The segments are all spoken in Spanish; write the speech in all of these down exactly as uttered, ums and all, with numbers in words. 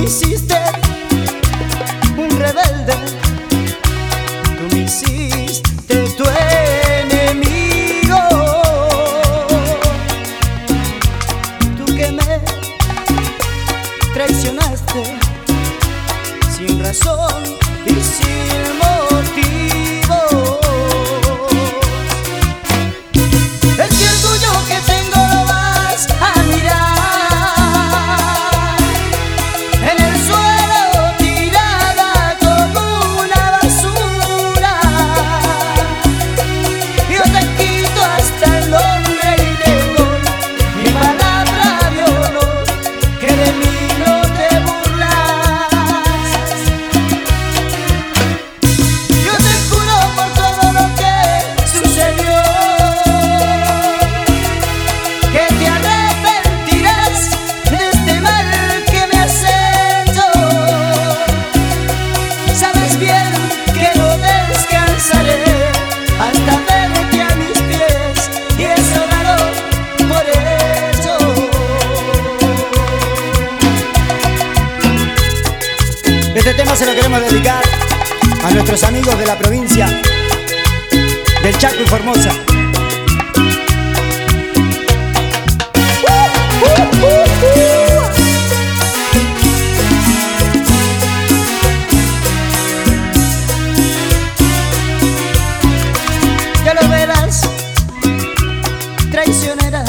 hiciste un rebelde, tú me hiciste tu enemigo, tú que me traicionaste sin razón y sin motivo. El que orgullo que tengo lo vas a mirar en el suelo tirada como una basura. Yo te quito hasta el nombre y te doy mi palabra de honor, que de mí no te burlas. Yo te juro por todo lo que sucedió que te arrepentirás de este mal que me has hecho. Sabes bien que no descansaré hasta verte a mis pies, y eso raro por eso. Este tema se lo queremos dedicar a nuestros amigos de la provincia del Chaco y Formosa. Ya lo verás, traicionera,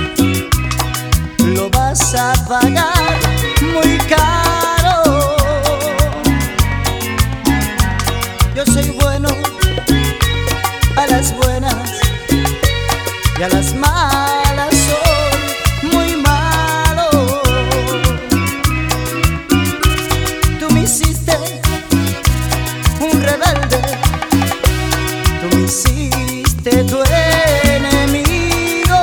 lo vas a pagar muy caro. Yo soy bueno a las buenas y a las malas soy muy malo. Tú me hiciste un rebelde, tú me hiciste tu enemigo,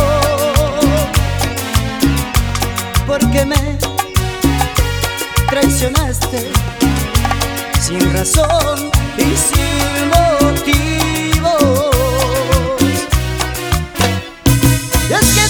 porque me traicionaste sin razón y sin motivos. Y es que